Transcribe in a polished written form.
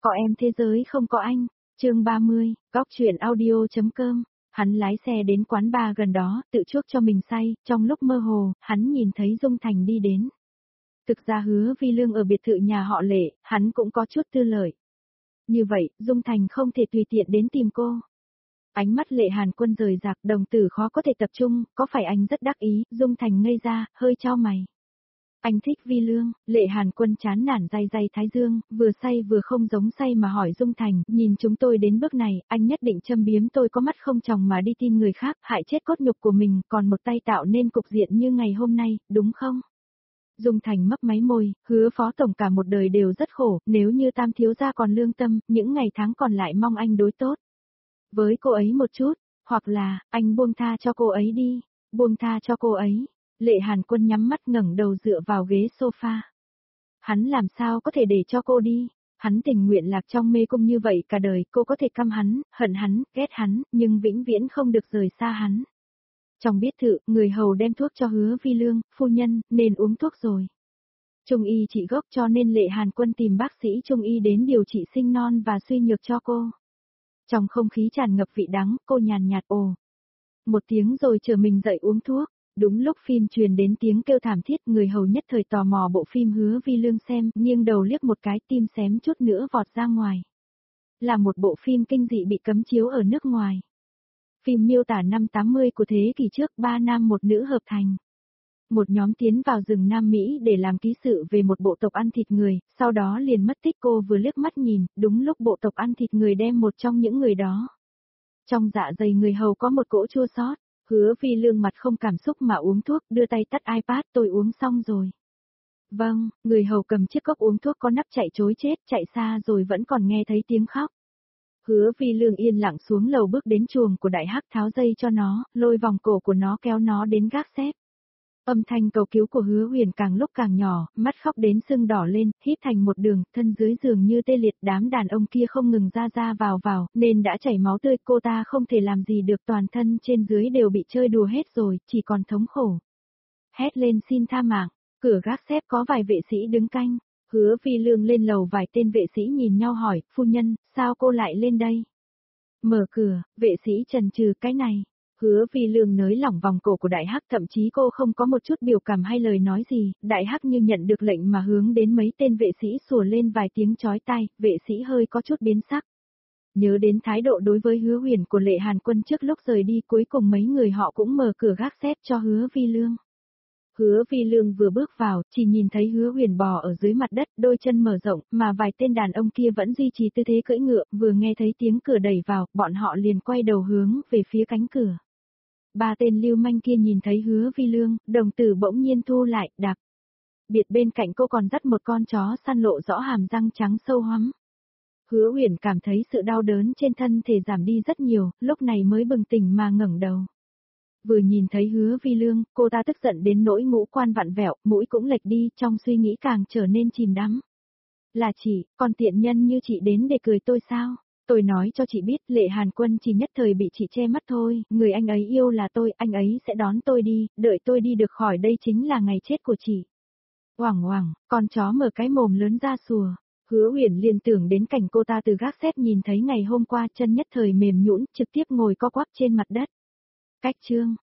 Có em thế giới không có anh. Chương 30, Góc truyện audio.com. Hắn lái xe đến quán bar gần đó, tự chuốc cho mình say, trong lúc mơ hồ, hắn nhìn thấy Dung Thành đi đến. Thực ra Hứa Vi Lương ở biệt thự nhà họ Lệ, hắn cũng có chút tư lợi. Như vậy, Dung Thành không thể tùy tiện đến tìm cô. Ánh mắt Lệ Hàn Quân rời rạc, đồng tử khó có thể tập trung, có phải anh rất đắc ý? Dung Thành ngây ra, hơi chau mày. Anh thích Vi Lương. Lệ Hàn Quân chán nản day day thái dương, vừa say vừa không giống say mà hỏi Dung Thành, nhìn chúng tôi đến bước này, anh nhất định châm biếm tôi có mắt không tròng mà đi tin người khác, hại chết cốt nhục của mình, còn một tay tạo nên cục diện như ngày hôm nay, đúng không? Dung Thành mấp máy môi, Hứa phó tổng cả một đời đều rất khổ, nếu như Tam thiếu gia còn lương tâm, những ngày tháng còn lại mong anh đối tốt với cô ấy một chút, hoặc là, anh buông tha cho cô ấy đi, buông tha cho cô ấy. Lệ Hàn Quân nhắm mắt ngẩng đầu dựa vào ghế sofa. Hắn làm sao có thể để cho cô đi, hắn tình nguyện lạc trong mê cung như vậy cả đời, cô có thể căm hắn, hận hắn, ghét hắn, nhưng vĩnh viễn không được rời xa hắn. Trong biệt thự, người hầu đem thuốc cho Hứa Vi Lương, phu nhân, nên uống thuốc rồi. Trung y trị gốc cho nên Lệ Hàn Quân tìm bác sĩ Trung y đến điều trị sinh non và suy nhược cho cô. Trong không khí tràn ngập vị đắng, cô nhàn nhạt ồ. Một tiếng rồi chờ mình dậy uống thuốc. Đúng lúc phim truyền đến tiếng kêu thảm thiết, người hầu nhất thời tò mò bộ phim Hứa Vi Lương xem, nghiêng đầu liếc một cái, tim xém chút nữa vọt ra ngoài. Là một bộ phim kinh dị bị cấm chiếu ở nước ngoài. Phim miêu tả năm 80 của thế kỷ trước, 3 nam một nữ hợp thành. Một nhóm tiến vào rừng Nam Mỹ để làm ký sự về một bộ tộc ăn thịt người, sau đó liền mất tích. Cô vừa liếc mắt nhìn, đúng lúc bộ tộc ăn thịt người đem một trong những người đó. Trong dạ dày người hầu có một cỗ chua xót. Hứa Vi Lương mặt không cảm xúc mà uống thuốc, đưa tay tắt iPad, tôi uống xong rồi. Vâng, người hầu cầm chiếc cốc uống thuốc có nắp chạy trối chết, chạy xa rồi vẫn còn nghe thấy tiếng khóc. Hứa Vi Lương yên lặng xuống lầu bước đến chuồng của đại hắc, tháo dây cho nó, lôi vòng cổ của nó kéo nó đến gác xếp. Âm thanh cầu cứu của Hứa Huyền càng lúc càng nhỏ, mắt khóc đến sưng đỏ lên, hít thành một đường, thân dưới giường như tê liệt, đám đàn ông kia không ngừng ra vào, nên đã chảy máu tươi, cô ta không thể làm gì được, toàn thân trên dưới đều bị chơi đùa hết rồi, chỉ còn thống khổ. Hét lên xin tha mạng, cửa gác xếp có vài vệ sĩ đứng canh, Hứa Vi Lương lên lầu, vài tên vệ sĩ nhìn nhau hỏi, phu nhân, sao cô lại lên đây? Mở cửa, vệ sĩ chần chừ, cái này. Hứa Vi Lương nới lỏng vòng cổ của đại hắc, thậm chí cô không có một chút biểu cảm hay lời nói gì, đại hắc như nhận được lệnh mà hướng đến mấy tên vệ sĩ sủa lên vài tiếng chói tai, vệ sĩ hơi có chút biến sắc. Nhớ đến thái độ đối với Hứa Huyền của Lệ Hàn Quân trước lúc rời đi, cuối cùng mấy người họ cũng mở cửa gác xếp cho Hứa Vi Lương. Hứa Vi Lương vừa bước vào, chỉ nhìn thấy Hứa Huyền bò ở dưới mặt đất, đôi chân mở rộng, mà vài tên đàn ông kia vẫn duy trì tư thế cưỡi ngựa, vừa nghe thấy tiếng cửa đẩy vào, bọn họ liền quay đầu hướng về phía cánh cửa. Ba tên lưu manh kia nhìn thấy Hứa Vi Lương, đồng tử bỗng nhiên thu lại, đạp. Biệt bên cạnh cô còn dắt một con chó săn lộ rõ hàm răng trắng sâu hoắm. Hứa Huyền cảm thấy sự đau đớn trên thân thể giảm đi rất nhiều, lúc này mới bừng tỉnh mà ngẩng đầu. Vừa nhìn thấy Hứa Vi Lương, cô ta tức giận đến nỗi ngũ quan vặn vẹo, mũi cũng lệch đi, trong suy nghĩ càng trở nên chìm đắm. Là chị, còn tiện nhân như chị đến để cười tôi sao? Tôi nói cho chị biết, Lệ Hàn Quân chỉ nhất thời bị chị che mắt thôi, người anh ấy yêu là tôi, anh ấy sẽ đón tôi đi, đợi tôi đi được khỏi đây chính là ngày chết của chị. Hoảng hoảng, con chó mở cái mồm lớn ra sủa. Hứa Huyền liên tưởng đến cảnh cô ta từ gác xếp nhìn thấy ngày hôm qua, chân nhất thời mềm nhũn, trực tiếp ngồi co quắp trên mặt đất. Cách chương